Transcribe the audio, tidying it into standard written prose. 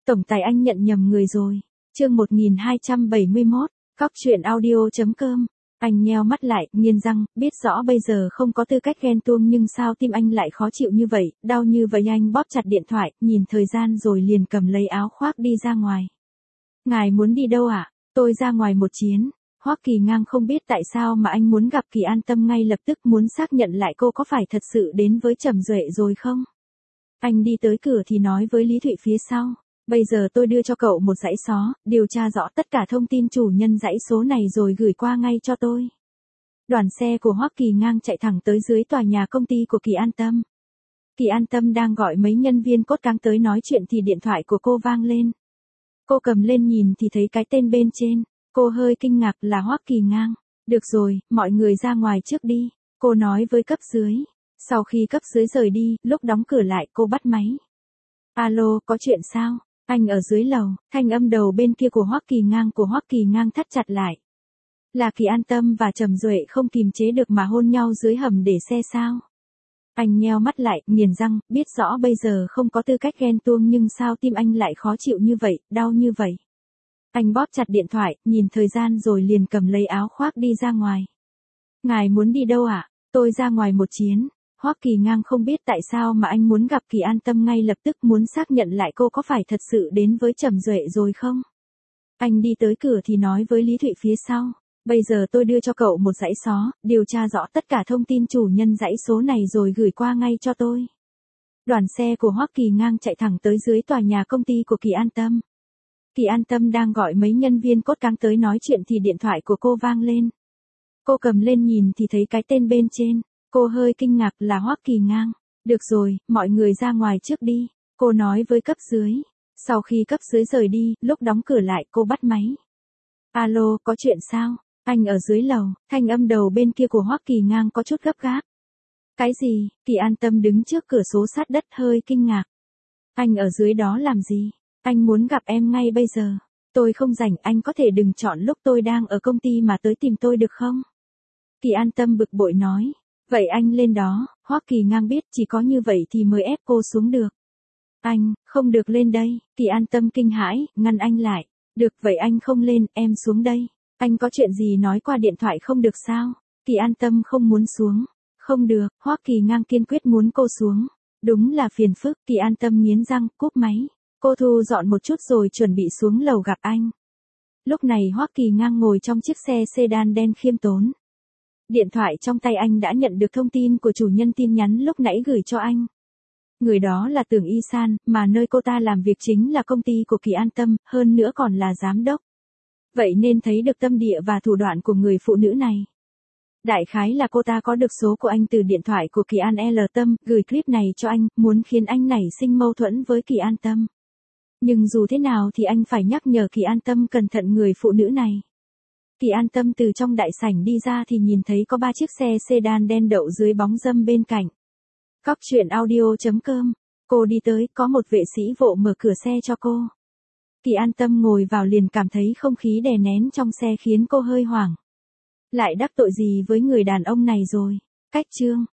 Tổng tài anh nhận nhầm người rồi. Chương 1271, Cóc truyện audio.com. Anh nheo mắt lại, nghiến răng, biết rõ bây giờ không có tư cách ghen tuông nhưng sao tim anh lại khó chịu như vậy, đau như vậy. Anh bóp chặt điện thoại, nhìn thời gian rồi liền cầm lấy áo khoác đi ra ngoài. Ngài muốn đi đâu ạ? Tôi ra ngoài một chuyến. Hoắc Kỳ Ngang không biết tại sao mà anh muốn gặp Kỳ An Tâm ngay lập tức, muốn xác nhận lại cô có phải thật sự đến với Trầm Duệ rồi không. Anh đi tới cửa thì nói với Lý Thụy phía sau. Bây giờ tôi đưa cho cậu một dãy số, điều tra rõ tất cả thông tin chủ nhân dãy số này rồi gửi qua ngay cho tôi. Đoàn xe của Hoắc Kỳ Ngang chạy thẳng tới dưới tòa nhà công ty của Kỳ An Tâm. Kỳ An Tâm đang gọi mấy nhân viên cốt cán tới nói chuyện thì điện thoại của cô vang lên. Cô cầm lên nhìn thì thấy cái tên bên trên, cô hơi kinh ngạc là Hoắc Kỳ Ngang. Được rồi, mọi người ra ngoài trước đi, cô nói với cấp dưới. Sau khi cấp dưới rời đi, lúc đóng cửa lại cô bắt máy. Alo, có chuyện sao? Anh ở dưới lầu, thanh âm đầu bên kia của Hoắc Kỳ Ngang thắt chặt lại. Là Kỳ An Tâm và Trầm Duệ không kiềm chế được mà hôn nhau dưới hầm để xe sao? Anh nheo mắt lại, nghiến răng, biết rõ bây giờ không có tư cách ghen tuông nhưng sao tim anh lại khó chịu như vậy, đau như vậy. Anh bóp chặt điện thoại, nhìn thời gian rồi liền cầm lấy áo khoác đi ra ngoài. Ngài muốn đi đâu ạ? Tôi ra ngoài một chuyến. Hoắc Kỳ Ngang không biết tại sao mà anh muốn gặp Kỳ An Tâm ngay lập tức, muốn xác nhận lại cô có phải thật sự đến với Trầm Duệ rồi không. Anh đi tới cửa thì nói với Lý Thụy phía sau. Bây giờ tôi đưa cho cậu một dãy số, điều tra rõ tất cả thông tin chủ nhân dãy số này rồi gửi qua ngay cho tôi. Đoàn xe của Hoắc Kỳ Ngang chạy thẳng tới dưới tòa nhà công ty của Kỳ An Tâm. Kỳ An Tâm đang gọi mấy nhân viên cốt cán tới nói chuyện thì điện thoại của cô vang lên. Cô cầm lên nhìn thì thấy cái tên bên trên, cô hơi kinh ngạc là Hoắc Kỳ Ngang. Được rồi, mọi người ra ngoài trước đi, cô nói với cấp dưới. Sau khi cấp dưới rời đi, lúc đóng cửa lại cô bắt máy. Alo, có chuyện sao? Anh ở dưới lầu, thanh âm đầu bên kia của Hoắc Kỳ Ngang có chút gấp gáp. Cái gì? Kỳ An Tâm đứng trước cửa sổ sát đất hơi kinh ngạc. Anh ở dưới đó làm gì? Anh muốn gặp em ngay bây giờ. Tôi không rảnh, anh có thể đừng chọn lúc tôi đang ở công ty mà tới tìm tôi được không? Kỳ An Tâm bực bội nói. Vậy anh lên đó. Hoắc Kỳ Ngang biết chỉ có như vậy thì mới ép cô xuống được. Anh, không được lên đây. Kỳ An Tâm kinh hãi, ngăn anh lại. Được vậy anh không lên, em xuống đây. Anh có chuyện gì nói qua điện thoại không được sao? Kỳ An Tâm không muốn xuống. Không được, Hoắc Kỳ Ngang kiên quyết muốn cô xuống. Đúng là phiền phức. Kỳ An Tâm nghiến răng, cúp máy. Cô thu dọn một chút rồi chuẩn bị xuống lầu gặp anh. Lúc này Hoắc Kỳ Ngang ngồi trong chiếc xe sedan đen khiêm tốn. Điện thoại trong tay anh đã nhận được thông tin của chủ nhân tin nhắn lúc nãy gửi cho anh. Người đó là Tưởng Y San, mà nơi cô ta làm việc chính là công ty của Kỳ An Tâm, hơn nữa còn là giám đốc. Vậy nên thấy được tâm địa và thủ đoạn của người phụ nữ này. Đại khái là cô ta có được số của anh từ điện thoại của Kỳ An L Tâm, gửi clip này cho anh, muốn khiến anh nảy sinh mâu thuẫn với Kỳ An Tâm. Nhưng dù thế nào thì anh phải nhắc nhở Kỳ An Tâm cẩn thận người phụ nữ này. Kỳ An Tâm từ trong đại sảnh đi ra thì nhìn thấy có 3 chiếc xe sedan đen đậu dưới bóng râm bên cạnh. Cóc truyện audio.com. Cô đi tới, có một vệ sĩ vội mở cửa xe cho cô. Kỳ An Tâm ngồi vào liền cảm thấy không khí đè nén trong xe khiến cô hơi hoảng. Lại đắc tội gì với người đàn ông này rồi? Cách chương.